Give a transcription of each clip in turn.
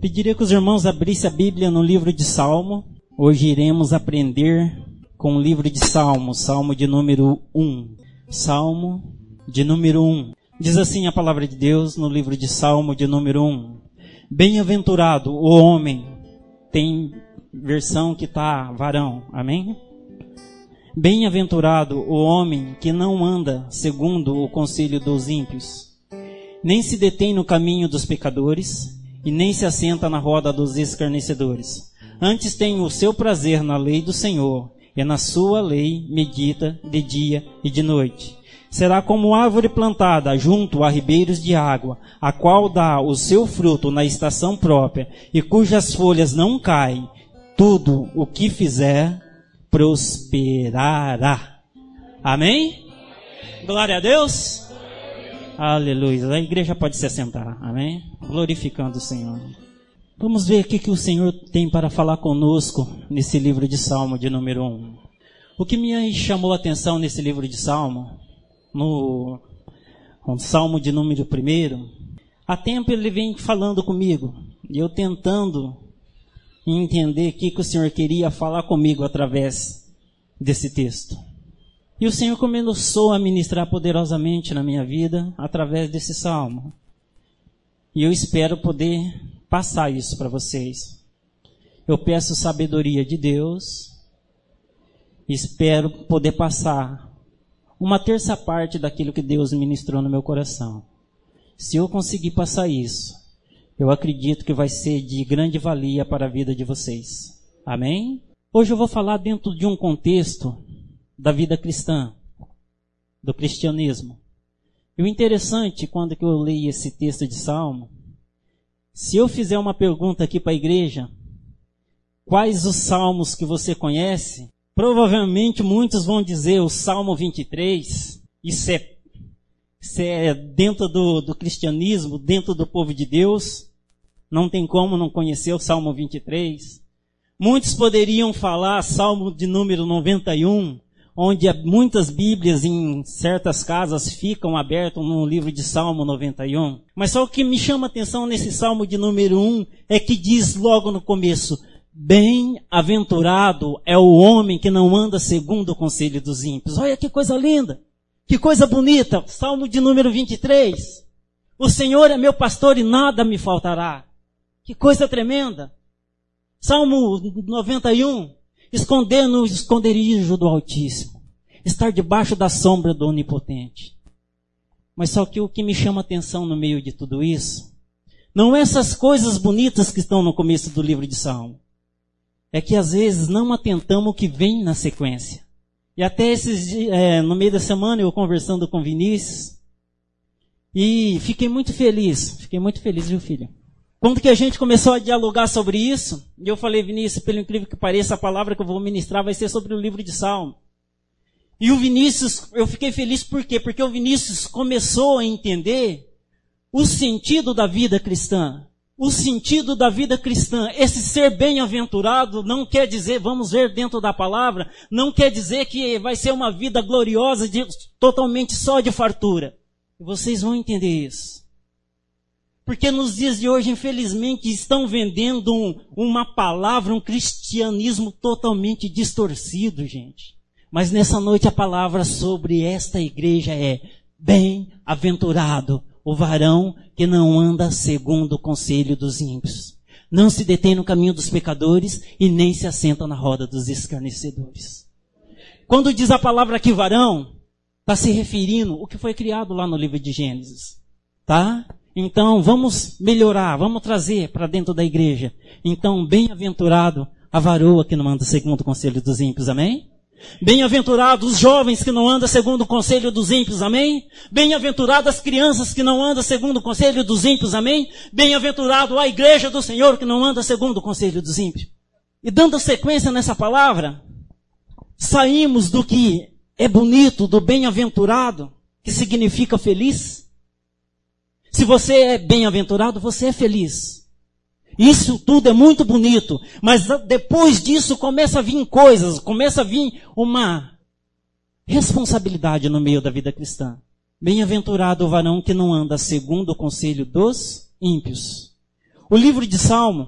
Pediria que os irmãos abrissem a Bíblia no livro de Salmo. Hoje iremos aprender com o livro de Salmo, Salmo de número 1. Salmo de número 1. Diz assim a palavra de Deus no livro de Salmo de número 1. Bem-aventurado o homem, tem versão que está varão, amém? Bem-aventurado o homem que não anda segundo o conselho dos ímpios, nem se detém no caminho dos pecadores, e nem se assenta na roda dos escarnecedores. Antes tem o seu prazer na lei do Senhor, e na sua lei medita de dia e de noite. Será como árvore plantada junto a ribeiros de água, a qual dá o seu fruto na estação própria, e cujas folhas não caem. Tudo o que fizer prosperará. Amém? Glória a Deus. Aleluia. A igreja pode se assentar. Amém? Glorificando o Senhor. Vamos ver o que o Senhor tem para falar conosco nesse livro de Salmo de número 1. O que me chamou a atenção nesse livro de Salmo, no Salmo de número 1, há tempo ele vem falando comigo, e eu tentando entender o que o Senhor queria falar comigo através desse texto. E o Senhor começou a ministrar poderosamente na minha vida através desse salmo. E eu espero poder passar isso para vocês. Eu peço sabedoria de Deus. Espero poder passar uma terça parte daquilo que Deus ministrou no meu coração. Se eu conseguir passar isso, eu acredito que vai ser de grande valia para a vida de vocês. Amém? Hoje eu vou falar dentro de um contexto da vida cristã, do cristianismo. E o interessante, quando que eu leio esse texto de Salmo, se eu fizer uma pergunta aqui para a igreja, quais os salmos que você conhece, provavelmente muitos vão dizer o Salmo 23, isso é dentro do cristianismo, dentro do povo de Deus, não tem como não conhecer o Salmo 23. Muitos poderiam falar Salmo de número 91, onde muitas bíblias em certas casas ficam abertas no livro de Salmo 91. Mas só o que me chama a atenção nesse Salmo de número 1 é que diz logo no começo, bem-aventurado é o homem que não anda segundo o conselho dos ímpios. Olha que coisa linda, que coisa bonita, Salmo de número 23. O Senhor é meu pastor e nada me faltará. Que coisa tremenda. Salmo 91. Esconder no esconderijo do Altíssimo. Estar debaixo da sombra do Onipotente. Mas só que o que me chama a atenção no meio de tudo isso, não é essas coisas bonitas que estão no começo do livro de Salmo. É que às vezes não atentamos o que vem na sequência. E até no meio da semana eu conversando com Vinícius, e fiquei muito feliz, viu filho? Quando que a gente começou a dialogar sobre isso, e eu falei, Vinícius, pelo incrível que pareça, a palavra que eu vou ministrar vai ser sobre o livro de Salmo. E o Vinícius, eu fiquei feliz por quê? Porque o Vinícius começou a entender o sentido da vida cristã. O sentido da vida cristã, esse ser bem-aventurado não quer dizer, vamos ver dentro da palavra, não quer dizer que vai ser uma vida gloriosa, totalmente só de fartura. Vocês vão entender isso. Porque nos dias de hoje, infelizmente, estão vendendo uma palavra, um cristianismo totalmente distorcido, gente. Mas nessa noite a palavra sobre esta igreja é bem-aventurado o varão que não anda segundo o conselho dos ímpios. Não se detém no caminho dos pecadores e nem se assenta na roda dos escarnecedores. Quando diz a palavra aqui varão, está se referindo ao que foi criado lá no livro de Gênesis. Tá? Então, vamos melhorar, vamos trazer para dentro da igreja. Então, bem-aventurado a varoa que não anda segundo o conselho dos ímpios, amém? Bem-aventurados os jovens que não andam segundo o conselho dos ímpios, amém? Bem-aventuradas as crianças que não andam segundo o conselho dos ímpios, amém? Bem-aventurado a igreja do Senhor que não anda segundo o conselho dos ímpios. E dando sequência nessa palavra, saímos do que é bonito, do bem-aventurado, que significa feliz. Se você é bem-aventurado, você é feliz. Isso tudo é muito bonito, mas depois disso começa a vir coisas, começa a vir uma responsabilidade no meio da vida cristã. Bem-aventurado o varão que não anda segundo o conselho dos ímpios. O livro de Salmo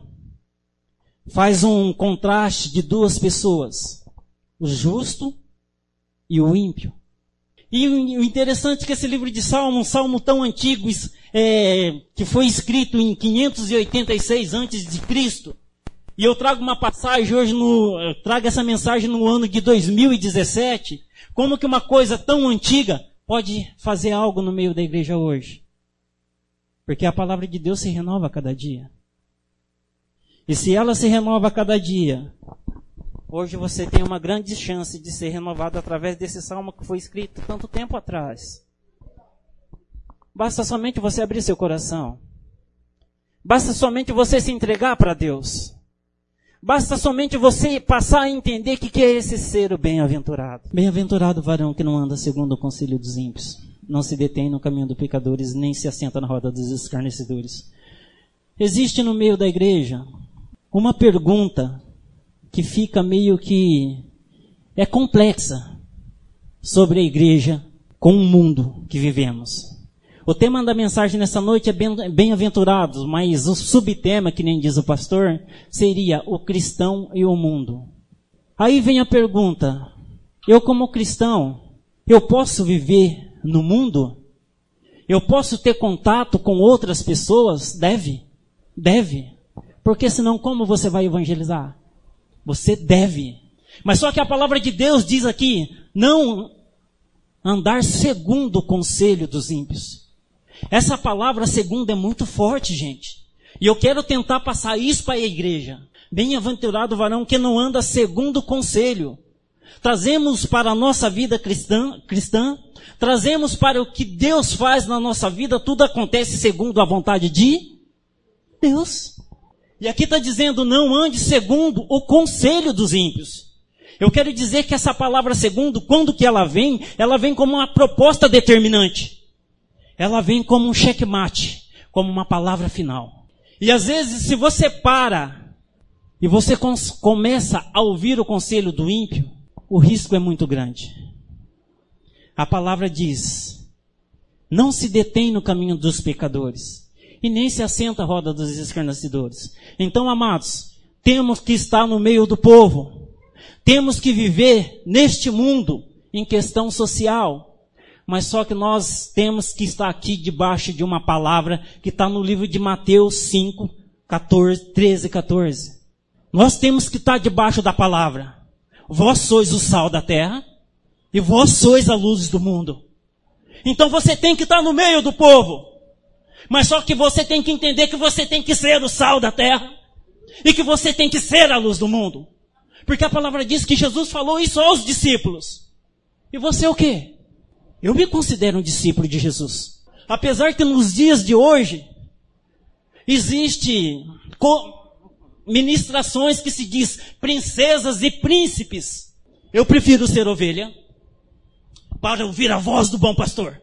faz um contraste de duas pessoas, o justo e o ímpio. E o interessante é que esse livro de Salmo, um salmo tão antigo, que foi escrito em 586 a.C., e eu trago uma passagem hoje, trago essa mensagem no ano de 2017, como que uma coisa tão antiga pode fazer algo no meio da igreja hoje? Porque a palavra de Deus se renova a cada dia. E se ela se renova a cada dia, hoje você tem uma grande chance de ser renovado através desse salmo que foi escrito tanto tempo atrás. Basta somente você abrir seu coração. Basta somente você se entregar para Deus. Basta somente você passar a entender o que é esse ser o bem-aventurado. Bem-aventurado o varão que não anda segundo o conselho dos ímpios, não se detém no caminho dos pecadores, nem se assenta na roda dos escarnecedores. Existe no meio da igreja uma pergunta que fica meio que complexa sobre a igreja com o mundo que vivemos. O tema da mensagem nessa noite é bem-aventurados, mas o subtema, que nem diz o pastor, seria o cristão e o mundo. Aí vem a pergunta, eu como cristão, eu posso viver no mundo? Eu posso ter contato com outras pessoas? Deve. Porque senão como você vai evangelizar? Você deve. Mas só que a palavra de Deus diz aqui, não andar segundo o conselho dos ímpios. Essa palavra segundo é muito forte, gente. E eu quero tentar passar isso para a igreja. Bem-aventurado o varão que não anda segundo o conselho. Trazemos para a nossa vida cristã, trazemos para o que Deus faz na nossa vida, tudo acontece segundo a vontade de Deus. E aqui está dizendo, não ande segundo o conselho dos ímpios. Eu quero dizer que essa palavra segundo, quando que ela vem como uma proposta determinante. Ela vem como um checkmate, como uma palavra final. E às vezes, se você para e você começa a ouvir o conselho do ímpio, o risco é muito grande. A palavra diz, não se detém no caminho dos pecadores, e nem se assenta à roda dos escarnecedores. Então, amados, temos que estar no meio do povo. Temos que viver neste mundo em questão social. Mas só que nós temos que estar aqui debaixo de uma palavra que está no livro de Mateus 5, 13 e 14. Nós temos que estar debaixo da palavra. Vós sois o sal da terra e vós sois a luz do mundo. Então você tem que estar no meio do povo. Mas só que você tem que entender que você tem que ser o sal da terra e que você tem que ser a luz do mundo. Porque a palavra diz que Jesus falou isso aos discípulos. E você o quê? Eu me considero um discípulo de Jesus. Apesar que nos dias de hoje, existe ministrações que se diz princesas e príncipes. Eu prefiro ser ovelha para ouvir a voz do bom pastor.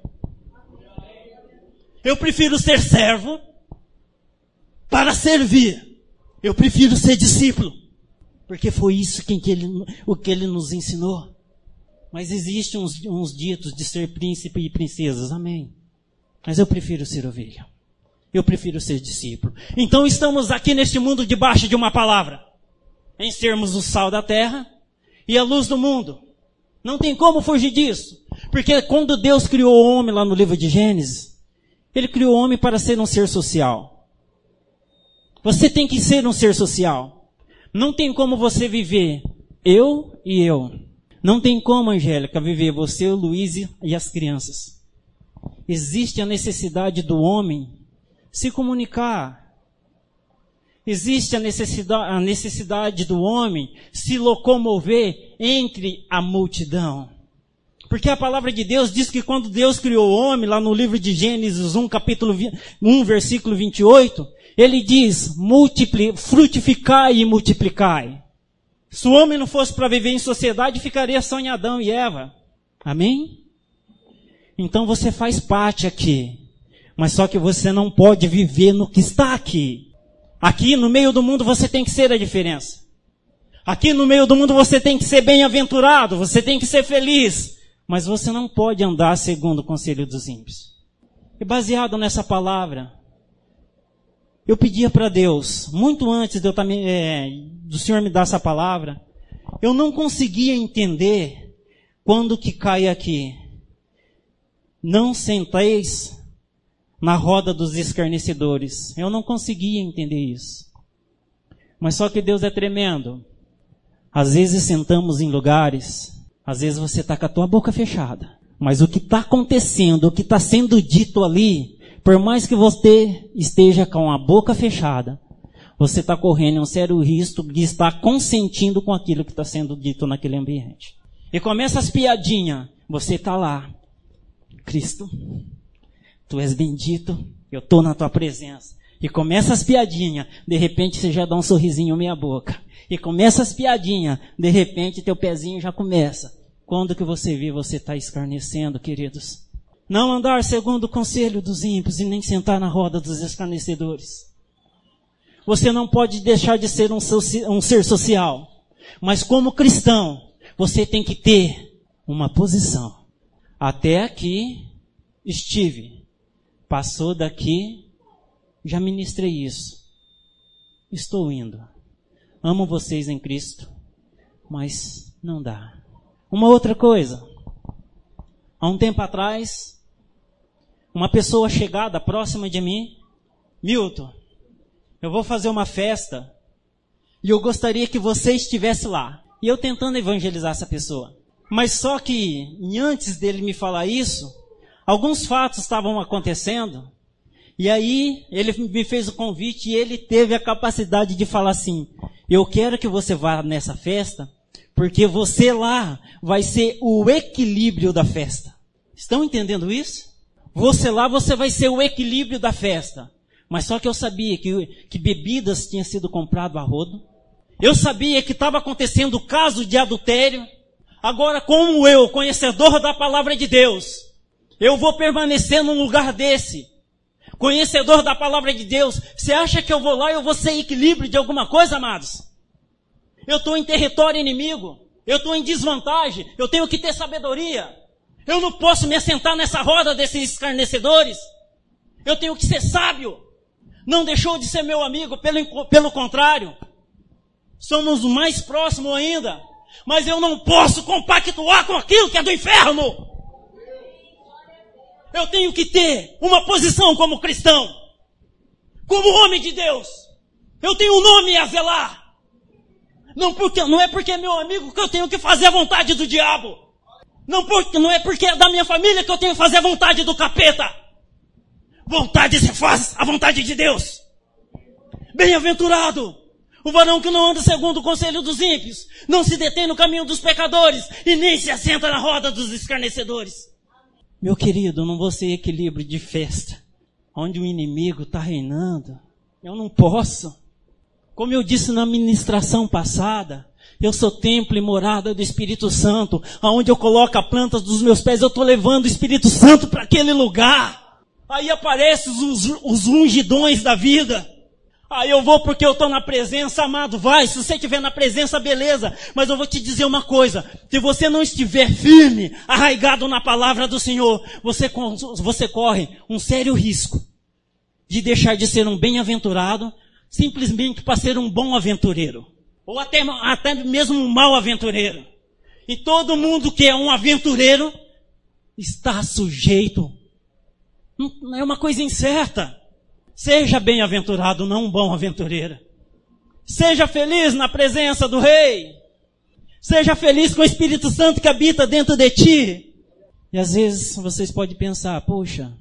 Eu prefiro ser servo para servir. Eu prefiro ser discípulo. Porque foi isso o que ele nos ensinou. Mas existem uns ditos de ser príncipe e princesas, amém. Mas eu prefiro ser ovelha. Eu prefiro ser discípulo. Então estamos aqui neste mundo debaixo de uma palavra. Em sermos o sal da terra e a luz do mundo. Não tem como fugir disso. Porque quando Deus criou o homem lá no livro de Gênesis, Ele criou o homem para ser um ser social. Você tem que ser um ser social. Não tem como você viver eu e eu. Não tem como, Angélica, viver você, o Luiz e as crianças. Existe a necessidade do homem se comunicar. Existe a necessidade do homem se locomover entre a multidão. Porque a palavra de Deus diz que quando Deus criou o homem, lá no livro de Gênesis 1, capítulo 1, versículo 28, Ele diz, frutificai e multiplicai. Se o homem não fosse para viver em sociedade, ficaria só em Adão e Eva. Amém? Então você faz parte aqui. Mas só que você não pode viver no que está aqui. Aqui no meio do mundo você tem que ser a diferença. Aqui no meio do mundo você tem que ser bem-aventurado, você tem que ser feliz. Mas você não pode andar segundo o conselho dos ímpios. E baseado nessa palavra, eu pedia para Deus, muito antes de eu do Senhor me dar essa palavra, eu não conseguia entender quando que cai aqui. Não senteis na roda dos escarnecedores. Eu não conseguia entender isso. Mas só que Deus é tremendo. Às vezes sentamos em lugares, às vezes você está com a tua boca fechada. Mas o que está acontecendo, o que está sendo dito ali, por mais que você esteja com a boca fechada, você está correndo um sério risco de estar consentindo com aquilo que está sendo dito naquele ambiente. E começa as piadinhas. Você está lá. Cristo, Tu és bendito, eu estou na Tua presença. E começa as piadinhas. De repente você já dá um sorrisinho meia boca. E começa as piadinhas. De repente teu pezinho já começa. Quando que você vê, você está escarnecendo, queridos. Não andar segundo o conselho dos ímpios e nem sentar na roda dos escarnecedores. Você não pode deixar de ser um ser social. Mas como cristão, você tem que ter uma posição. Até aqui estive. Passou daqui, já ministrei isso. Estou indo. Amo vocês em Cristo, mas não dá. Uma outra coisa. Há um tempo atrás, uma pessoa chegada próxima de mim, Milton, eu vou fazer uma festa e eu gostaria que você estivesse lá. E eu tentando evangelizar essa pessoa. Mas só que, antes dele me falar isso, alguns fatos estavam acontecendo. E aí, ele me fez o convite e ele teve a capacidade de falar assim, eu quero que você vá nessa festa, porque você lá vai ser o equilíbrio da festa. Estão entendendo isso? Você lá, você vai ser o equilíbrio da festa. Mas só que eu sabia que bebidas tinham sido comprado a rodo. Eu sabia que estava acontecendo o caso de adultério. Agora, como eu, conhecedor da palavra de Deus, eu vou permanecer num lugar desse. Conhecedor da palavra de Deus, você acha que eu vou lá e eu vou ser equilíbrio de alguma coisa, amados? Eu estou em território inimigo. Eu estou em desvantagem. Eu tenho que ter sabedoria. Eu não posso me assentar nessa roda desses escarnecedores. Eu tenho que ser sábio. Não deixou de ser meu amigo, pelo contrário. Somos mais próximos ainda. Mas eu não posso compactuar com aquilo que é do inferno. Eu tenho que ter uma posição como cristão. Como homem de Deus. Eu tenho um nome a zelar. Não é porque é meu amigo que eu tenho que fazer a vontade do diabo. Não é porque é da minha família que eu tenho que fazer a vontade do capeta. Vontade se faz a vontade de Deus. Bem-aventurado o varão que não anda segundo o conselho dos ímpios, não se detém no caminho dos pecadores e nem se assenta na roda dos escarnecedores. Meu querido, não vou ser equilíbrio de festa, onde o inimigo está reinando. Eu não posso. Como eu disse na ministração passada, eu sou templo e morada do Espírito Santo. Aonde eu coloco a planta dos meus pés, eu estou levando o Espírito Santo para aquele lugar. Aí aparecem os ungidões da vida. Aí eu vou porque eu estou na presença, amado. Vai, se você estiver na presença, beleza. Mas eu vou te dizer uma coisa. Se você não estiver firme, arraigado na palavra do Senhor, você corre um sério risco de deixar de ser um bem-aventurado, simplesmente para ser um bom aventureiro. Ou até mesmo um mau aventureiro. E todo mundo que é um aventureiro está sujeito. Não é uma coisa incerta. Seja bem-aventurado, não um bom aventureiro. Seja feliz na presença do Rei. Seja feliz com o Espírito Santo que habita dentro de ti. E às vezes vocês podem pensar, poxa,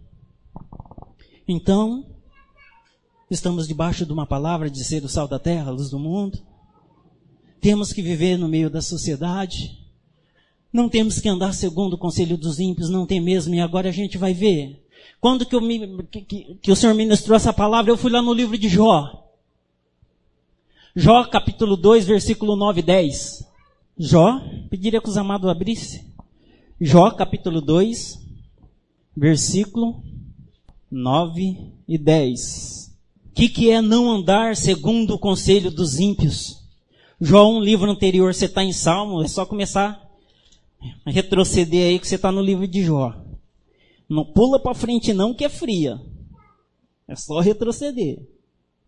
então estamos debaixo de uma palavra de ser o sal da terra, a luz do mundo. Temos que viver no meio da sociedade. Não temos que andar segundo o conselho dos ímpios, não tem mesmo, e agora a gente vai ver. Quando que o Senhor ministrou essa palavra, eu fui lá no livro de Jó. Jó, capítulo 2, versículo 9 e 10. Jó, pediria que os amados abrissem. Jó, capítulo 2, versículo 9 e 10. O que é não andar segundo o conselho dos ímpios? Jó, um livro anterior, você está em Salmo, é só começar a retroceder aí que você está no livro de Jó. Não pula para frente não, que é fria. É só retroceder.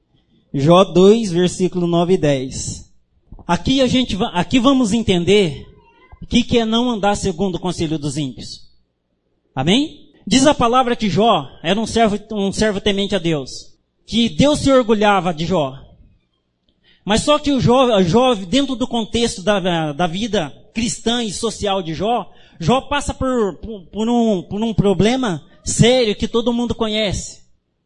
Jó 2, versículo 9 e 10. Aqui vamos entender o que é não andar segundo o conselho dos ímpios. Amém? Diz a palavra que Jó era um servo temente a Deus. Que Deus se orgulhava de Jó. Mas só que o Jó, dentro do contexto da vida cristã e social de Jó passa por um problema sério que todo mundo conhece.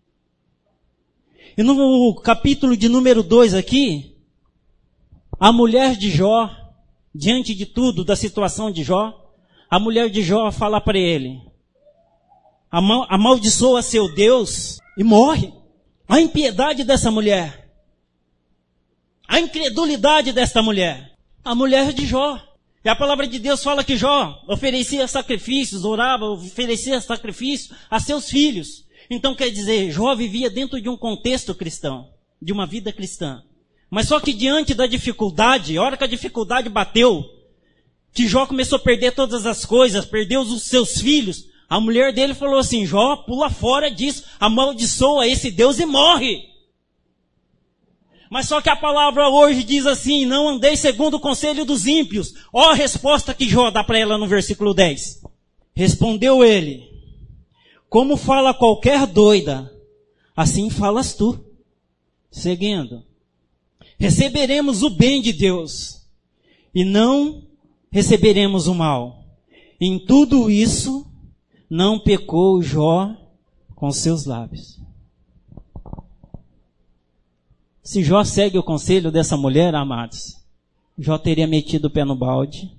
E no capítulo de número 2 aqui, a mulher de Jó, diante de tudo, da situação de Jó, a mulher de Jó fala para ele, amaldiçoa seu Deus e morre. A impiedade dessa mulher, a incredulidade desta mulher, a mulher de Jó. E a palavra de Deus fala que Jó oferecia sacrifícios, orava, oferecia sacrifício a seus filhos. Então quer dizer, Jó vivia dentro de um contexto cristão, de uma vida cristã. Mas só que diante da dificuldade, a hora que a dificuldade bateu, que Jó começou a perder todas as coisas, perdeu os seus filhos, a mulher dele falou assim, Jó, pula fora disso, amaldiçoa esse Deus e morre. Mas só que a palavra hoje diz assim, não andei segundo o conselho dos ímpios. Ó a resposta que Jó dá para ela no versículo 10. Respondeu ele, como fala qualquer doida, assim falas tu. Seguindo, receberemos o bem de Deus e não receberemos o mal. Em tudo isso, não pecou Jó com seus lábios. Se Jó segue o conselho dessa mulher, amados, Jó teria metido o pé no balde.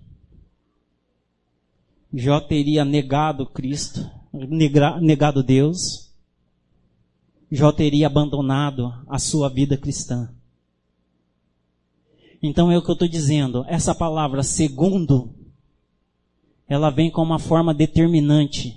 Jó teria negado Cristo, negado Deus. Jó teria abandonado a sua vida cristã. Então é o que eu estou dizendo. Essa palavra segundo, ela vem como uma forma determinante.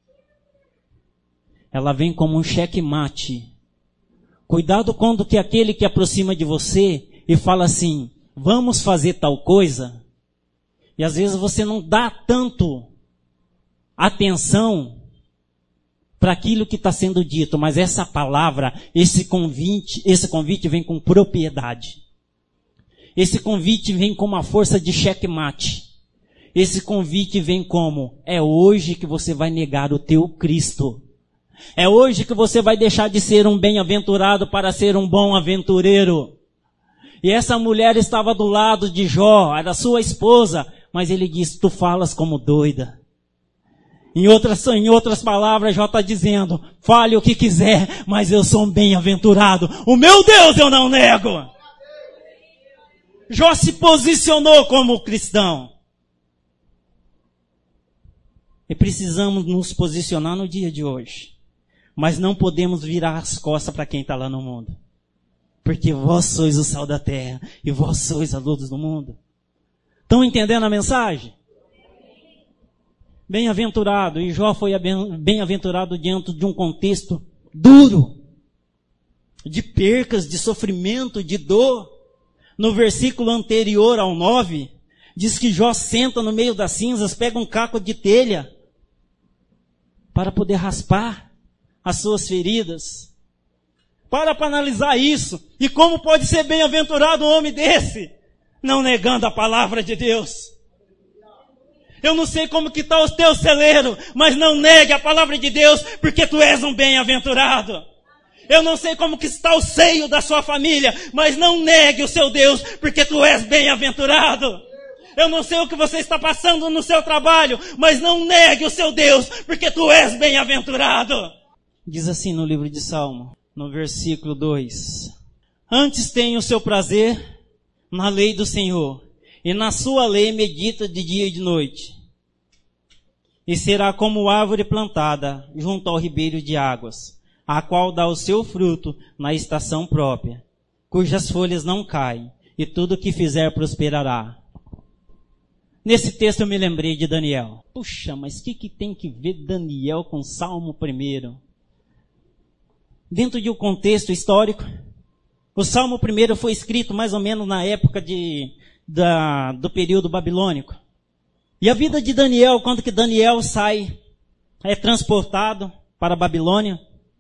Ela vem como um checkmate. Cuidado quando que aquele que aproxima de você e fala assim, vamos fazer tal coisa, e às vezes você não dá tanto atenção para aquilo que está sendo dito, mas essa palavra, esse convite vem com propriedade. Esse convite vem com uma força de checkmate. Esse convite vem como, é hoje que você vai negar o teu Cristo. É hoje que você vai deixar de ser um bem-aventurado para ser um bom aventureiro. E essa mulher estava do lado de Jó, era sua esposa, mas ele disse, tu falas como doida. Em outras palavras, Jó está dizendo, fale o que quiser, mas eu sou um bem-aventurado. O meu Deus eu não nego. Jó se posicionou como cristão. E precisamos nos posicionar no dia de hoje. Mas não podemos virar as costas para quem está lá no mundo. Porque vós sois o sal da terra e vós sois a luz do mundo. Estão entendendo a mensagem? Bem-aventurado. E Jó foi bem-aventurado diante de um contexto duro. De percas, de sofrimento, de dor. No versículo anterior ao 9, diz que Jó senta no meio das cinzas, pega um caco de telha para poder raspar as suas feridas. Para analisar isso. E como pode ser bem-aventurado um homem desse? Não negando a palavra de Deus. Eu não sei como que está o teu celeiro, mas não negue a palavra de Deus, porque tu és um bem-aventurado. Eu não sei como que está o seio da sua família, mas não negue o seu Deus, porque tu és bem-aventurado. Eu não sei o que você está passando no seu trabalho, mas não negue o seu Deus, porque tu és bem-aventurado. Diz assim no livro de Salmo, no versículo 2. Antes tenho o seu prazer na lei do Senhor, e na sua lei medita de dia e de noite. E será como árvore plantada junto ao ribeiro de águas, a qual dá o seu fruto na estação própria, cujas folhas não caem, e tudo que fizer prosperará. Nesse texto eu me lembrei de Daniel. Puxa, mas o que tem que ver Daniel com Salmo 1? Dentro de um contexto histórico, o Salmo 1 foi escrito mais ou menos na época do período babilônico. E a vida de Daniel, quando que Daniel é transportado para a Babilônia,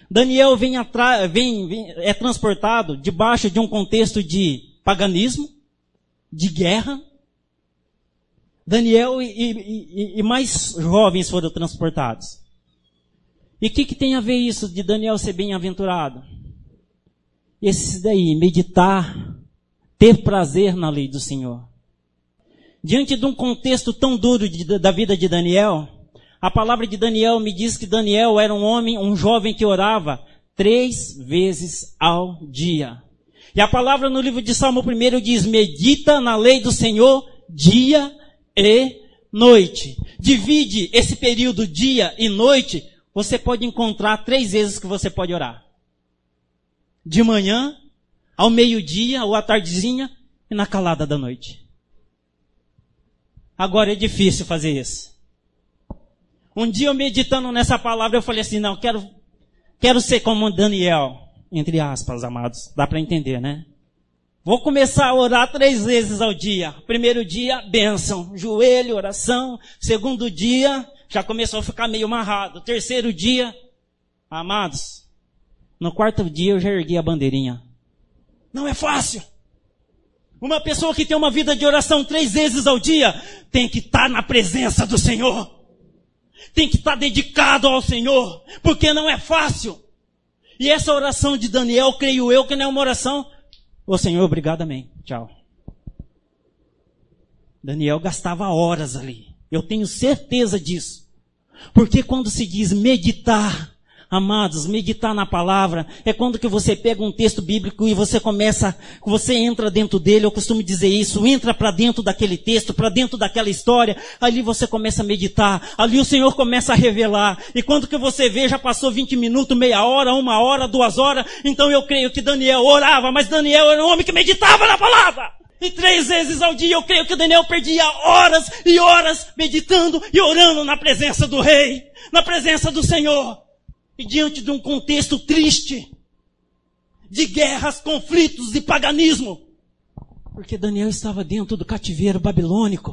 Daniel é transportado debaixo de um contexto de paganismo, de guerra. Daniel e mais jovens foram transportados. E o que tem a ver isso de Daniel ser bem-aventurado? Esse daí, meditar, ter prazer na lei do Senhor. Diante de um contexto tão duro da vida de Daniel, a palavra de Daniel me diz que Daniel era um jovem que orava 3 vezes ao dia. E a palavra no livro de Salmo 1 diz, medita na lei do Senhor dia e noite. Divide esse período dia e noite, você pode encontrar 3 vezes que você pode orar. De manhã, ao meio-dia ou à tardezinha e na calada da noite. Agora é difícil fazer isso. Um dia eu meditando nessa palavra, eu falei assim, não, quero ser como Daniel, entre aspas, amados. Dá para entender, né? Vou começar a orar 3 vezes ao dia. Primeiro dia, bênção, joelho, oração. Segundo dia, já começou a ficar meio amarrado. Terceiro dia, amados, no 4º dia eu já ergui a bandeirinha. Não é fácil. Uma pessoa que tem uma vida de oração 3 vezes ao dia, tem que estar na presença do Senhor. Tem que estar dedicado ao Senhor, porque não é fácil. E essa oração de Daniel, creio eu, que não é uma oração, ô Senhor, obrigado, amém, tchau. Daniel gastava horas ali. Eu tenho certeza disso. Porque quando se diz meditar, amados, meditar na palavra, é quando que você pega um texto bíblico e você entra dentro dele, eu costumo dizer isso, entra para dentro daquele texto, para dentro daquela história, ali você começa a meditar, ali o Senhor começa a revelar, e quando que você vê, já passou 20 minutos, meia hora, 1 hora, 2 horas, então eu creio que Daniel orava, mas Daniel era um homem que meditava na palavra. E 3 vezes ao dia eu creio que Daniel perdia horas e horas meditando e orando na presença do rei, na presença do Senhor. E diante de um contexto triste, de guerras, conflitos e paganismo. Porque Daniel estava dentro do cativeiro babilônico.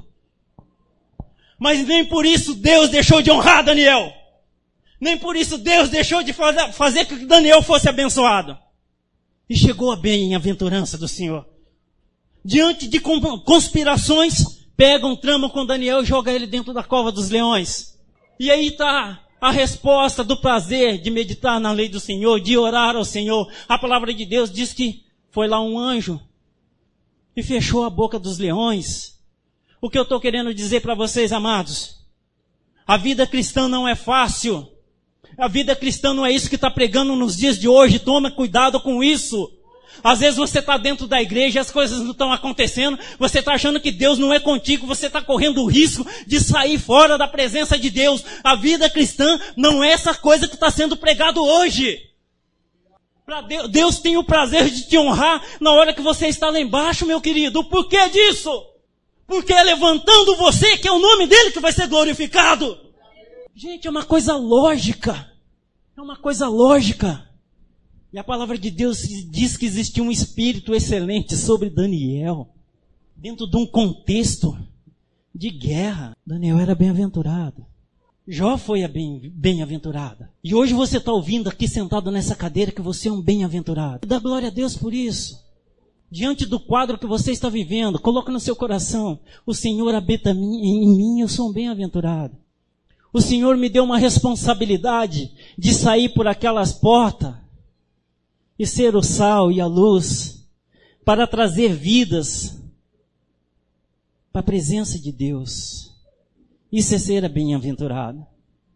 Mas nem por isso Deus deixou de honrar Daniel. Nem por isso Deus deixou de fazer que Daniel fosse abençoado. E chegou a bem-aventurança do Senhor. Diante de conspirações, pegam, tramam com Daniel e jogam ele dentro da cova dos leões. E aí está a resposta do prazer de meditar na lei do Senhor, de orar ao Senhor. A palavra de Deus diz que foi lá um anjo e fechou a boca dos leões. O que eu estou querendo dizer para vocês, amados? A vida cristã não é fácil. A vida cristã não é isso que está pregando nos dias de hoje. Toma cuidado com isso. Às vezes você está dentro da igreja e as coisas não estão acontecendo, você está achando que Deus não é contigo, você está correndo o risco de sair fora da presença de Deus. A vida cristã não é essa coisa que está sendo pregado hoje. Deus tem o prazer de te honrar na hora que você está lá embaixo, meu querido. O porquê disso? Porque é levantando você que é o nome dele que vai ser glorificado. Gente, é uma coisa lógica. É uma coisa lógica. E a palavra de Deus diz que existia um espírito excelente sobre Daniel. Dentro de um contexto de guerra. Daniel era bem-aventurado. Jó foi a bem-aventurada. E hoje você está ouvindo aqui sentado nessa cadeira que você é um bem-aventurado. Dá glória a Deus por isso. Diante do quadro que você está vivendo, coloca no seu coração. O Senhor habita em mim, eu sou um bem-aventurado. O Senhor me deu uma responsabilidade de sair por aquelas portas e ser o sal e a luz para trazer vidas para a presença de Deus. Isso é ser bem-aventurado.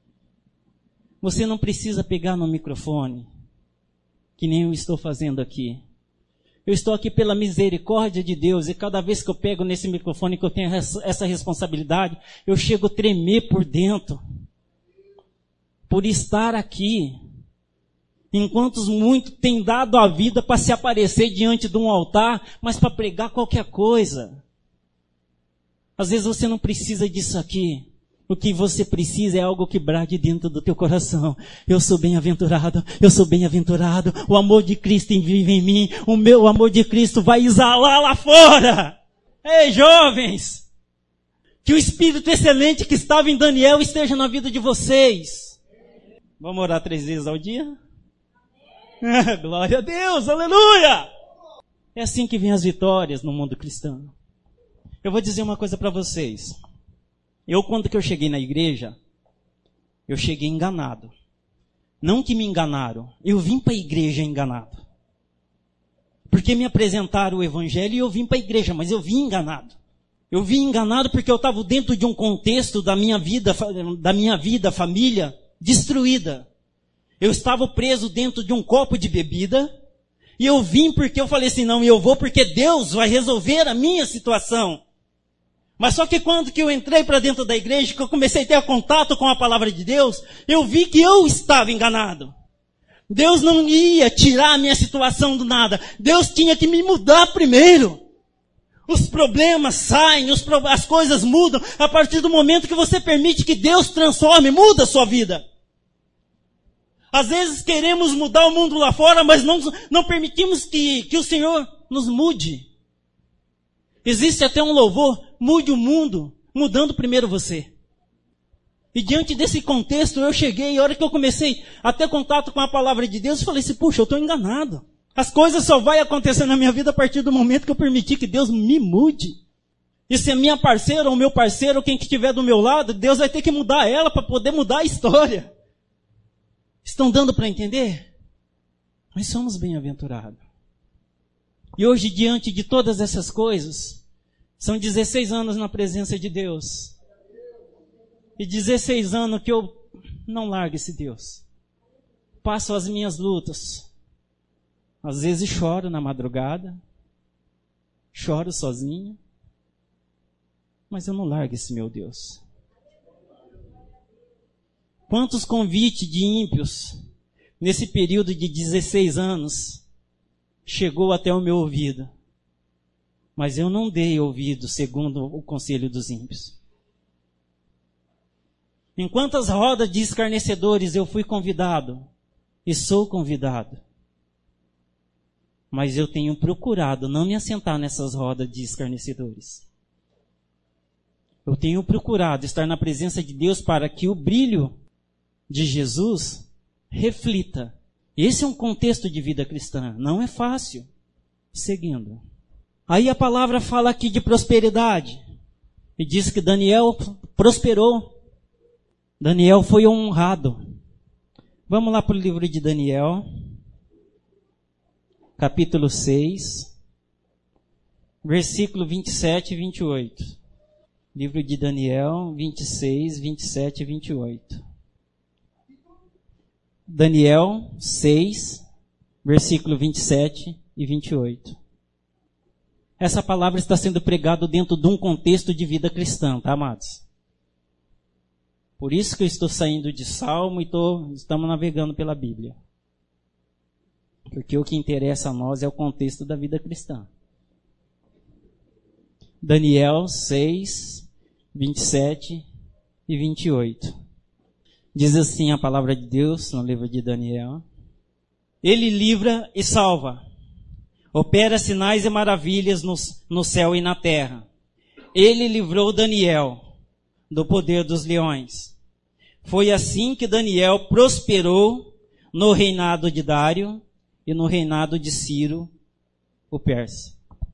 Você não precisa pegar no microfone, que nem eu estou fazendo aqui. Eu estou aqui pela misericórdia de Deus e cada vez que eu pego nesse microfone que eu tenho essa responsabilidade, eu chego a tremer por dentro. Por estar aqui. Enquanto muitos têm dado a vida para se aparecer diante de um altar, mas para pregar qualquer coisa. Às vezes você não precisa disso aqui. O que você precisa é algo que brade dentro do teu coração. Eu sou bem-aventurado, eu sou bem-aventurado. O amor de Cristo vive em mim. O meu amor de Cristo vai exalar lá fora. Ei, jovens! Que o Espírito excelente que estava em Daniel esteja na vida de vocês. Vamos orar 3 vezes ao dia? Glória a Deus, aleluia! É assim que vêm as vitórias no mundo cristão. Eu vou dizer uma coisa para vocês. Quando que eu cheguei na igreja, eu cheguei enganado. Não que me enganaram, eu vim para a igreja enganado. Porque me apresentaram o evangelho e eu vim para a igreja, mas eu vim enganado. Eu vim enganado porque eu estava dentro de um contexto da minha vida, família, destruída. Eu estava preso dentro de um copo de bebida, e eu vim porque eu falei assim, não, eu vou porque Deus vai resolver a minha situação. Mas só que quando que eu entrei para dentro da igreja, que eu comecei a ter contato com a palavra de Deus, eu vi que eu estava enganado. Deus não ia tirar a minha situação do nada. Deus tinha que me mudar primeiro. Os problemas saem, as coisas mudam a partir do momento que você permite que Deus transforme, muda a sua vida. Às vezes queremos mudar o mundo lá fora, mas não permitimos que o Senhor nos mude. Existe até um louvor, mude o mundo, mudando primeiro você. E diante desse contexto eu cheguei, a hora que eu comecei a ter contato com a palavra de Deus, eu falei assim, puxa, eu estou enganado. As coisas só vão acontecer na minha vida a partir do momento que eu permitir que Deus me mude. E se a minha parceira ou meu parceiro, ou quem que estiver do meu lado, Deus vai ter que mudar ela para poder mudar a história. Estão dando para entender? Nós somos bem-aventurados. E hoje, diante de todas essas coisas, são 16 anos na presença de Deus. E 16 anos que eu não largo esse Deus. Passo as minhas lutas. Às vezes choro na madrugada. Choro sozinho. Mas eu não largo esse meu Deus. Quantos convites de ímpios, nesse período de 16 anos, chegou até o meu ouvido. Mas eu não dei ouvido segundo o conselho dos ímpios. Em quantas rodas de escarnecedores eu fui convidado e sou convidado. Mas eu tenho procurado não me assentar nessas rodas de escarnecedores. Eu tenho procurado estar na presença de Deus para que o brilho de Jesus reflita. Esse é um contexto de vida cristã. Não é fácil. Seguindo. Aí a palavra fala aqui de prosperidade. E diz que Daniel prosperou. Daniel foi honrado. Vamos lá para o livro de Daniel. Capítulo 6. Versículo 27 e 28. Livro de Daniel 26, 27 e 28. Daniel 6, versículo 27 e 28. Essa palavra está sendo pregada dentro de um contexto de vida cristã, tá, amados? Por isso que eu estou saindo de Salmo e estamos navegando pela Bíblia. Porque o que interessa a nós é o contexto da vida cristã. Daniel 6, 27 e 28. Diz assim a palavra de Deus no livro de Daniel. Ele livra e salva. Opera sinais e maravilhas no céu e na terra. Ele livrou Daniel do poder dos leões. Foi assim que Daniel prosperou no reinado de Dário e no reinado de Ciro, o persa.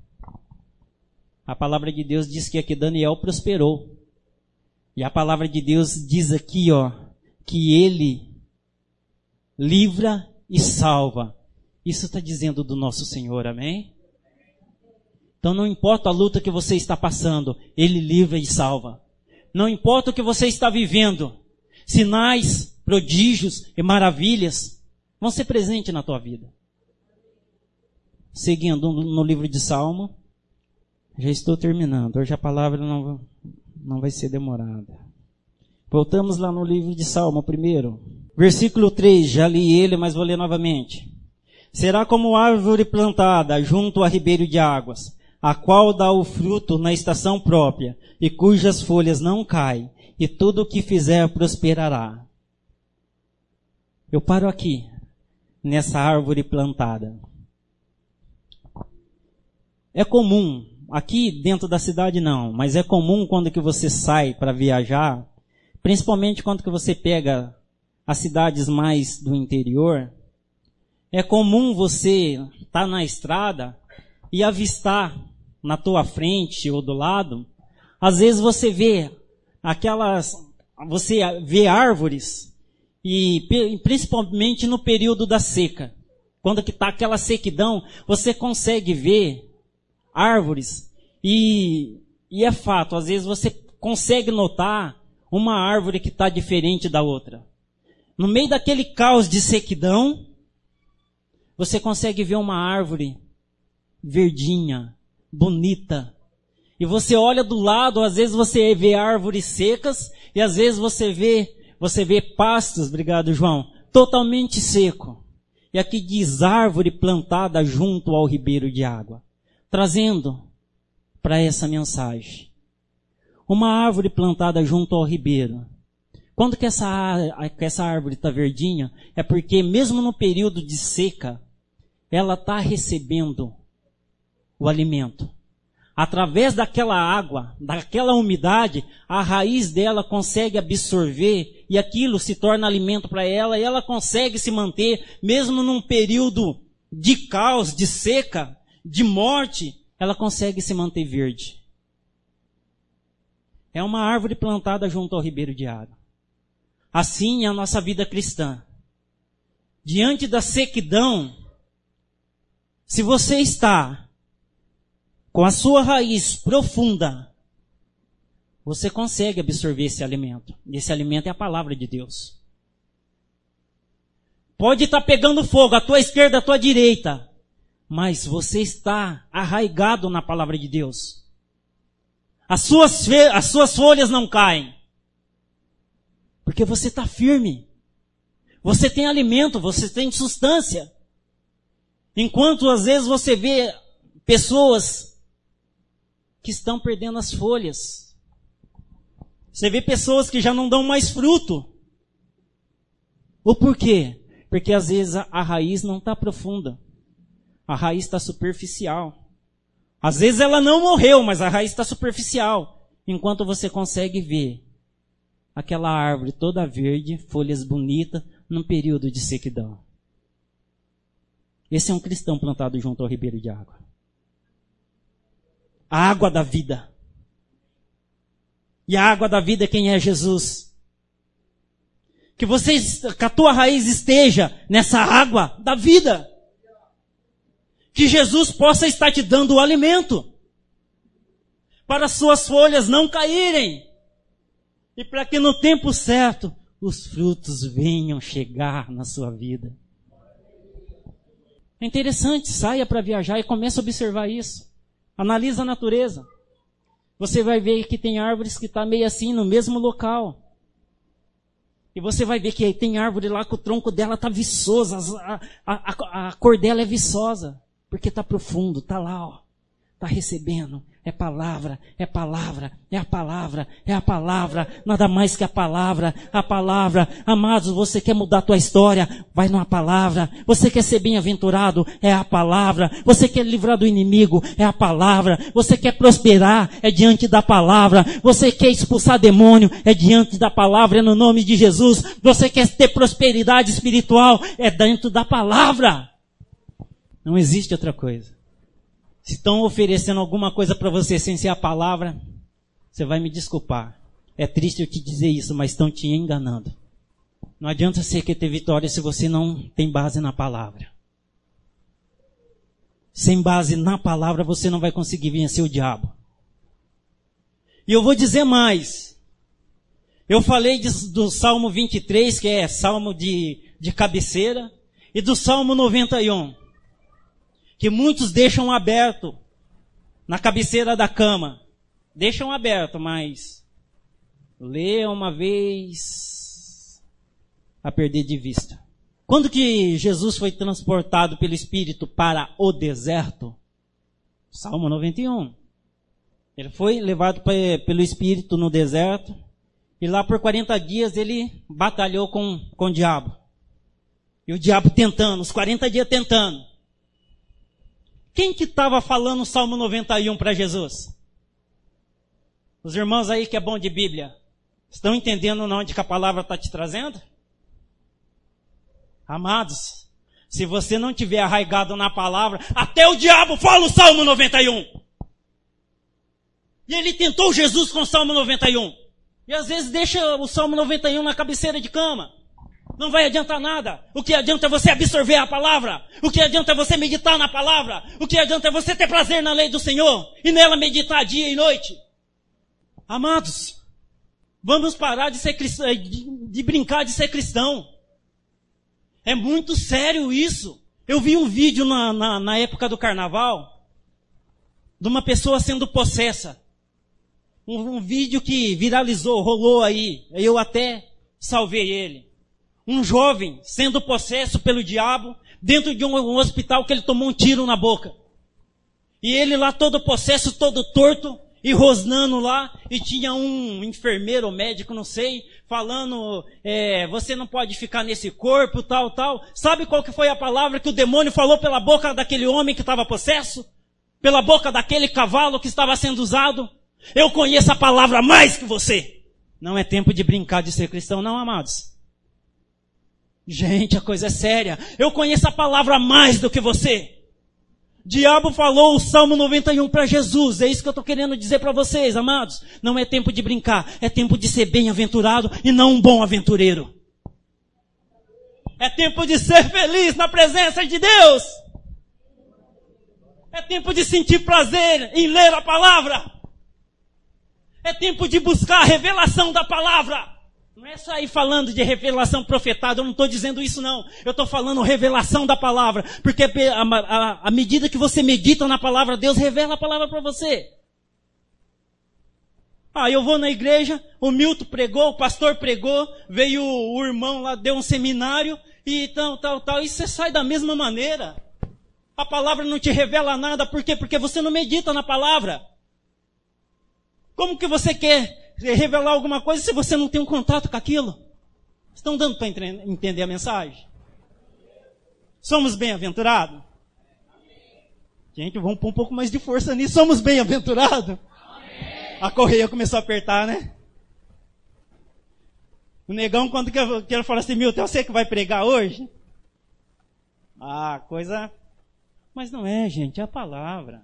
A palavra de Deus diz que aqui Daniel prosperou. E a palavra de Deus diz aqui, que ele livra e salva. Isso está dizendo do nosso Senhor, amém? Então não importa a luta que você está passando, ele livra e salva. Não importa o que você está vivendo, sinais, prodígios e maravilhas vão ser presentes na tua vida. Seguindo no livro de Salmo, já estou terminando, hoje a palavra não vai ser demorada. Voltamos lá no livro de Salmo primeiro. Versículo 3, já li ele, mas vou ler novamente. Será como árvore plantada junto a ribeiro de águas, a qual dá o fruto na estação própria, e cujas folhas não caem, e tudo o que fizer prosperará. Eu paro aqui, nessa árvore plantada. É comum, aqui dentro da cidade não, mas é comum quando que você sai para viajar, principalmente quando que você pega as cidades mais do interior, é comum você estar na estrada e avistar na tua frente ou do lado, às vezes você vê árvores, e principalmente no período da seca, quando que está aquela sequidão, você consegue ver árvores, e é fato, às vezes você consegue notar uma árvore que está diferente da outra. No meio daquele caos de sequidão, você consegue ver uma árvore verdinha, bonita. E você olha do lado, às vezes você vê árvores secas, e às vezes você vê pastos, obrigado João, totalmente seco. E aqui diz árvore plantada junto ao ribeiro de água. Trazendo para essa mensagem. Uma árvore plantada junto ao ribeiro. Quando que essa árvore está verdinha, é porque mesmo no período de seca, ela está recebendo o alimento. Através daquela água, daquela umidade, a raiz dela consegue absorver e aquilo se torna alimento para ela e ela consegue se manter, mesmo num período de caos, de seca, de morte, ela consegue se manter verde. É uma árvore plantada junto ao ribeiro de água. Assim é a nossa vida cristã. Diante da sequidão, se você está com a sua raiz profunda, você consegue absorver esse alimento. E esse alimento é a palavra de Deus. Pode estar pegando fogo, à tua esquerda, à tua direita, mas você está arraigado na palavra de Deus. As suas folhas não caem, porque você está firme. Você tem alimento, você tem substância. Enquanto às vezes você vê pessoas que estão perdendo as folhas. Você vê pessoas que já não dão mais fruto. O porquê? Porque às vezes a raiz não está profunda. A raiz está superficial. Às vezes ela não morreu, mas a raiz está superficial. Enquanto você consegue ver aquela árvore toda verde, folhas bonitas, num período de sequidão. Esse é um cristão plantado junto ao ribeiro de água. A água da vida. E a água da vida é quem é Jesus. Que a tua raiz esteja nessa água da vida. Que Jesus possa estar te dando o alimento. Para as suas folhas não caírem. E para que no tempo certo os frutos venham chegar na sua vida. É interessante, saia para viajar e comece a observar isso. Analisa a natureza. Você vai ver que tem árvores que estão meio assim no mesmo local. E você vai ver que tem árvore lá que o tronco dela está viçoso. A cor dela é viçosa. Porque está profundo, está lá, ó. Está recebendo. É palavra, é palavra, é a palavra, é a palavra. Nada mais que a palavra, a palavra. Amados, você quer mudar a tua história? Vai numa palavra. Você quer ser bem-aventurado? É a palavra. Você quer livrar do inimigo? É a palavra. Você quer prosperar? É diante da palavra. Você quer expulsar demônio? É diante da palavra, é no nome de Jesus. Você quer ter prosperidade espiritual? É dentro da palavra. Não existe outra coisa. Se estão oferecendo alguma coisa para você sem ser a palavra, você vai me desculpar. É triste eu te dizer isso, mas estão te enganando. Não adianta você querer ter vitória se você não tem base na palavra. Sem base na palavra, você não vai conseguir vencer o diabo. E eu vou dizer mais. Eu falei do Salmo 23, que é salmo de cabeceira, e do Salmo 91. Que muitos deixam aberto na cabeceira da cama. Deixam aberto, mas lê uma vez a perder de vista. Quando que Jesus foi transportado pelo Espírito para o deserto? Salmo 91. Ele foi levado pelo Espírito no deserto e lá por 40 dias ele batalhou com o diabo. E o diabo tentando, os 40 dias tentando. Quem que estava falando o Salmo 91 para Jesus? Os irmãos aí que é bom de Bíblia, estão entendendo onde que a palavra está te trazendo? Amados, Se você não tiver arraigado na palavra, até o diabo fala o Salmo 91. E ele tentou Jesus com o Salmo 91. E às vezes deixa o Salmo 91 na cabeceira de cama. Não vai adiantar nada. O que adianta é você absorver a palavra. O que adianta é você meditar na palavra. O que adianta é você ter prazer na lei do Senhor e nela meditar dia e noite. Amados, vamos parar de ser cristão, de brincar de ser cristão. É muito sério isso. Eu vi um vídeo na época do carnaval de uma pessoa sendo possessa. Um vídeo que viralizou, rolou aí. Eu até salvei ele. Um jovem sendo possesso pelo diabo dentro de um hospital que ele tomou um tiro na boca. E ele lá todo possesso, todo torto e rosnando lá. E tinha um enfermeiro ou médico, não sei, falando, você não pode ficar nesse corpo, tal, tal. Sabe qual que foi a palavra que o demônio falou pela boca daquele homem que estava possesso? Pela boca daquele cavalo que estava sendo usado? Eu conheço a palavra mais que você. Não é tempo de brincar de ser cristão, não, amados. Gente, a coisa é séria. Eu conheço a palavra mais do que você. Diabo falou o Salmo 91 para Jesus. É isso que eu estou querendo dizer para vocês, amados. Não é tempo de brincar. É tempo de ser bem-aventurado e não um bom aventureiro. É tempo de ser feliz na presença de Deus. É tempo de sentir prazer em ler a palavra. É tempo de buscar a revelação da palavra. Não é sair falando de revelação profetada, eu não estou dizendo isso não. Eu estou falando revelação da palavra. Porque à medida que você medita na palavra, Deus revela a palavra para você. Eu vou na igreja, o Milton pregou, o pastor pregou, veio o irmão lá, deu um seminário, e tal. E você sai da mesma maneira. A palavra não te revela nada, por quê? Porque você não medita na palavra. Como que você quer revelar alguma coisa se você não tem um contato com aquilo? Estão dando para entender a mensagem? Somos bem-aventurados? Gente, vamos pôr um pouco mais de força nisso. Somos bem-aventurados? A correia começou a apertar, né? O negão, quando quer falar assim, Milton, é você que vai pregar hoje? Coisa... Mas não é, gente, é a palavra.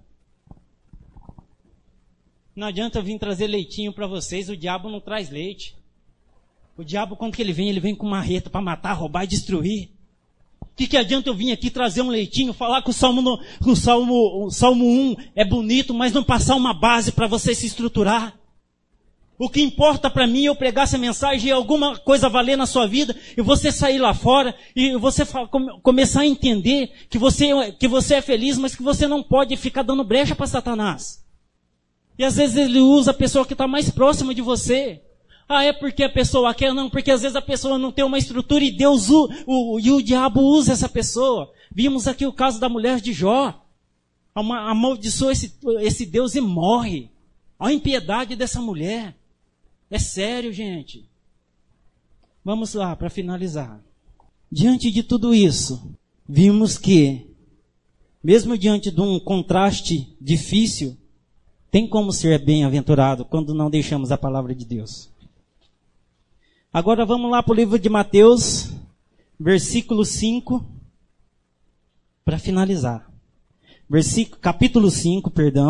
Não adianta eu vir trazer leitinho para vocês, o diabo não traz leite. O diabo, quando que ele vem com marreta para matar, roubar e destruir. O que adianta eu vir aqui trazer um leitinho, falar que o Salmo 1 é bonito, mas não passar uma base para você se estruturar? O que importa para mim é eu pregar essa mensagem e alguma coisa valer na sua vida, e você sair lá fora, e você começar a entender que você é feliz, mas que você não pode ficar dando brecha para Satanás. E às vezes ele usa a pessoa que está mais próxima de você. É porque a pessoa quer? Não, porque às vezes a pessoa não tem uma estrutura e Deus e o diabo usa essa pessoa. Vimos aqui o caso da mulher de Jó. Amaldiçoa esse Deus e morre. Olha a impiedade dessa mulher. É sério, gente. Vamos lá, para finalizar. Diante de tudo isso, vimos que, mesmo diante de um contraste difícil, tem como ser bem-aventurado quando não deixamos a palavra de Deus. Agora vamos lá para o livro de Mateus, versículo 5, para finalizar. Capítulo 5,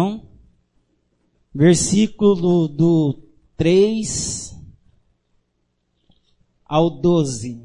versículo do 3 ao 12.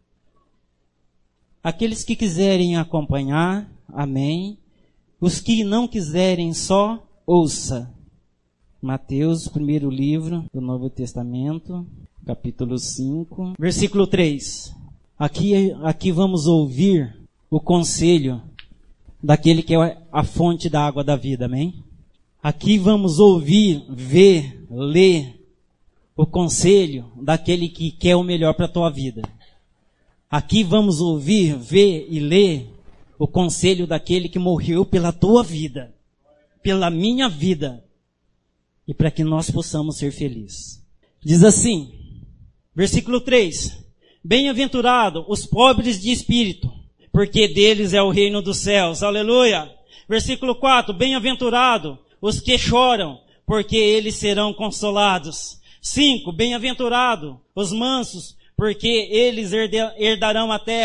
Aqueles que quiserem acompanhar, amém. Os que não quiserem, só ouça. Mateus, primeiro livro do Novo Testamento, capítulo 5, versículo 3. Aqui vamos ouvir o conselho daquele que é a fonte da água da vida, amém? Aqui vamos ouvir, ver, ler o conselho daquele que quer o melhor para a tua vida. Aqui vamos ouvir, ver e ler o conselho daquele que morreu pela tua vida, pela minha vida, e para que nós possamos ser felizes. Diz assim, versículo 3, bem-aventurado os pobres de espírito, porque deles é o reino dos céus, aleluia. Versículo 4, bem-aventurado os que choram, porque eles serão consolados. 5, bem-aventurado os mansos, porque eles herdarão a terra.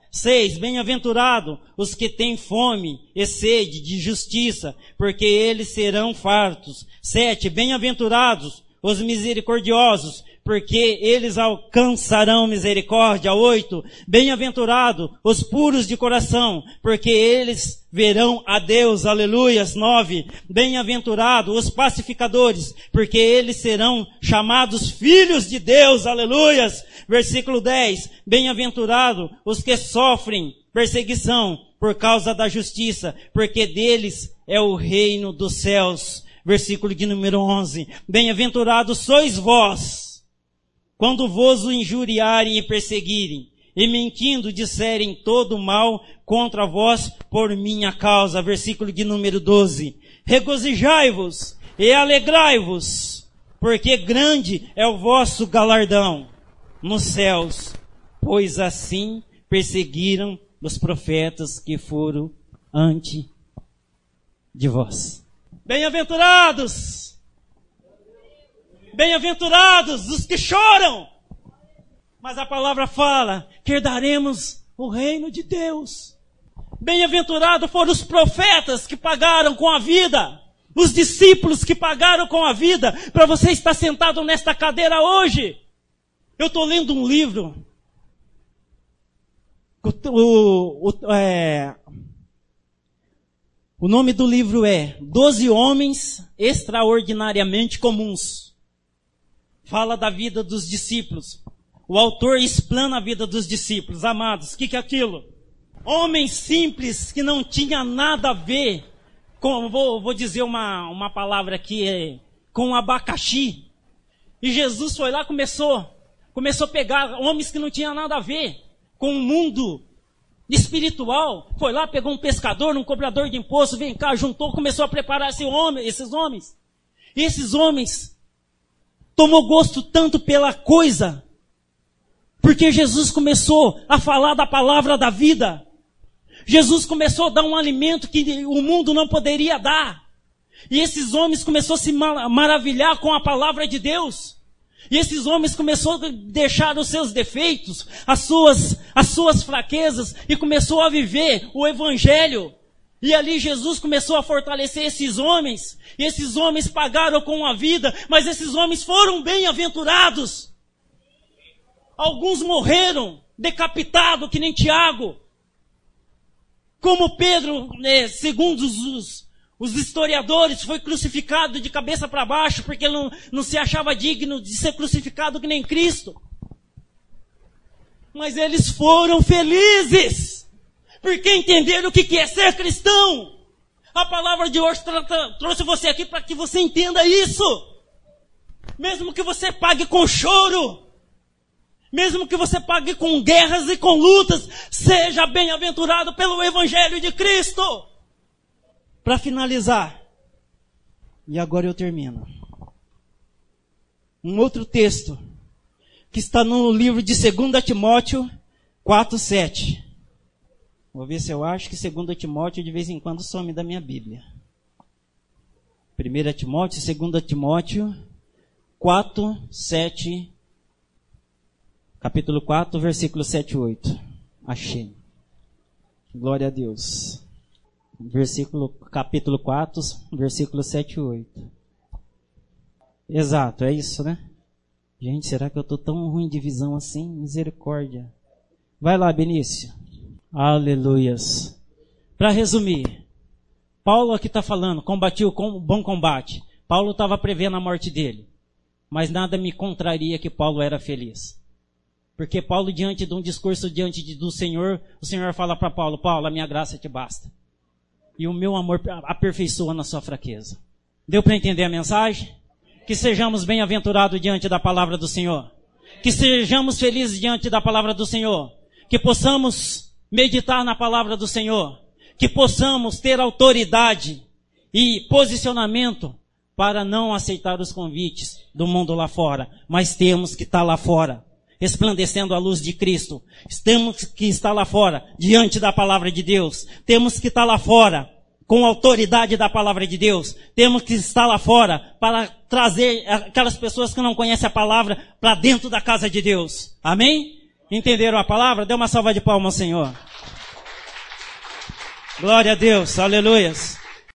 6. Bem-aventurado os que têm fome e sede de justiça, porque eles serão fartos. 7. Bem-aventurados os misericordiosos, porque eles alcançarão misericórdia. 8. Bem-aventurado os puros de coração, porque eles verão a Deus. Aleluias. 9. Bem-aventurado os pacificadores, porque eles serão chamados filhos de Deus. Aleluias. Versículo 10. Bem-aventurado os que sofrem perseguição por causa da justiça, porque deles é o reino dos céus. Versículo de número 11. Bem-aventurados sois vós, quando vos injuriarem e perseguirem, e mentindo disserem todo mal contra vós por minha causa. Versículo de número 12. Regozijai-vos e alegrai-vos, porque grande é o vosso galardão nos céus, pois assim perseguiram os profetas que foram antes de vós. Bem-aventurados! Bem-aventurados os que choram! Mas a palavra fala que herdaremos o reino de Deus. Bem-aventurados foram os profetas que pagaram com a vida, os discípulos que pagaram com a vida, para você estar sentado nesta cadeira hoje. Eu estou lendo um livro, o nome do livro é 12 Homens Extraordinariamente Comuns. Fala da vida dos discípulos. O autor explana a vida dos discípulos. Amados, o que é aquilo? Homens simples que não tinham nada a ver com, vou dizer uma palavra aqui, com abacaxi. E Jesus foi lá, começou a pegar homens que não tinham nada a ver com o mundo espiritual. Foi lá, pegou um pescador, um cobrador de imposto, vem cá, juntou, começou a preparar esses homens. E esses homens tomou gosto tanto pela coisa, porque Jesus começou a falar da palavra da vida. Jesus começou a dar um alimento que o mundo não poderia dar. E esses homens começaram a se maravilhar com a palavra de Deus. E esses homens começaram a deixar os seus defeitos, as suas fraquezas, e começou a viver o evangelho. E ali Jesus começou a fortalecer esses homens. E esses homens pagaram com a vida, mas esses homens foram bem-aventurados. Alguns morreram decapitados, que nem Tiago. Como Pedro, segundo os historiadores, foi crucificado de cabeça para baixo, porque ele não se achava digno de ser crucificado que nem Cristo. Mas eles foram felizes, porque entenderam o que é ser cristão. A palavra de hoje trouxe você aqui para que você entenda isso. Mesmo que você pague com choro, mesmo que você pague com guerras e com lutas, seja bem-aventurado pelo Evangelho de Cristo. Para finalizar, e agora eu termino, um outro texto, que está no livro de 2 Timóteo 4:7. Vou ver se eu acho que 2 Timóteo de vez em quando some da minha Bíblia. 1 Timóteo, 2 Timóteo 4:7, capítulo 4, versículo 7 e 8. Achei. Glória a Deus. Capítulo 4, versículo 7 e 8. Exato, é isso, né? Gente, será que eu estou tão ruim de visão assim? Misericórdia. Vai lá, Benício. Aleluias. Para resumir, Paulo aqui está falando, combatiu com bom combate. Paulo estava prevendo a morte dele. Mas nada me contraria que Paulo era feliz. Porque Paulo, diante de um discurso do Senhor, o Senhor fala para Paulo: Paulo, a minha graça te basta. E o meu amor aperfeiçoa na sua fraqueza. Deu para entender a mensagem? Que sejamos bem-aventurados diante da palavra do Senhor. Que sejamos felizes diante da palavra do Senhor. Que possamos meditar na palavra do Senhor. Que possamos ter autoridade e posicionamento para não aceitar os convites do mundo lá fora. Mas temos que estar lá fora, resplandecendo a luz de Cristo. Temos que estar lá fora, diante da palavra de Deus. Temos que estar lá fora, com a autoridade da palavra de Deus. Temos que estar lá fora, para trazer aquelas pessoas que não conhecem a palavra, para dentro da casa de Deus. Amém? Entenderam a palavra? Dê uma salva de palmas ao Senhor. Glória a Deus, aleluias.